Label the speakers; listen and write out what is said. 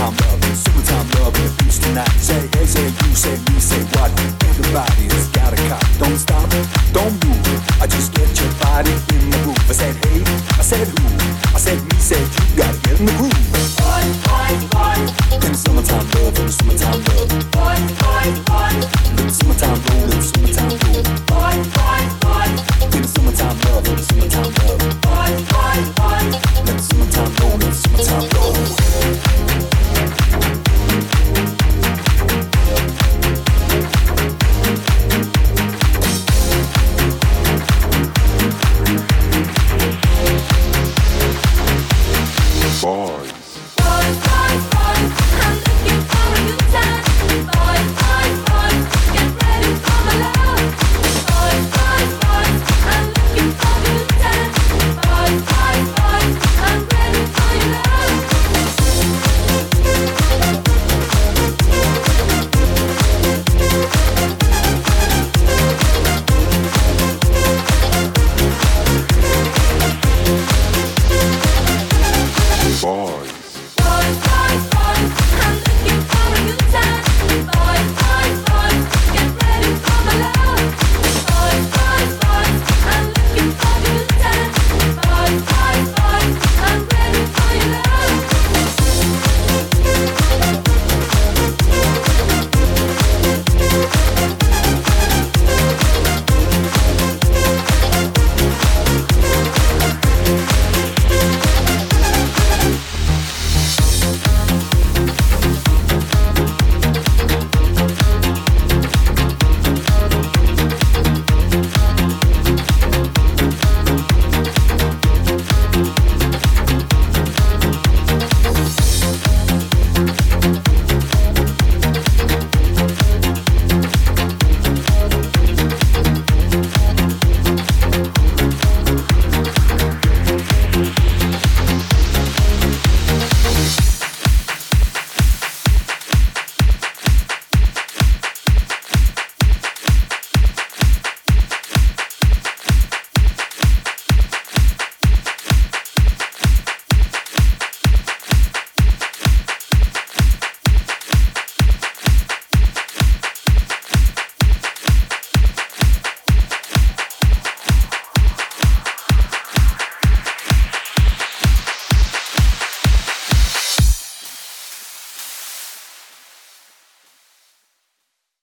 Speaker 1: summertime love in the beach tonight. Say hey, say you, say me, say what? Everybody has got a cop. Don't stop, don't move. I just get your body in the groove. I said hey, I said who? I said me, said you. Gotta get in the groove. Boy, boy, boy. In the summertime love, in the summertime love. Boy, boy, boy. In the summertime roll, in the summertime roll. Boy, boy, boy. In the summertime love, in the summertime love. Boy, boy, boy. In the summertime roll, in the summertime roll.
Speaker 2: Boy, boy, I'm looking for a good time. Boy, boy.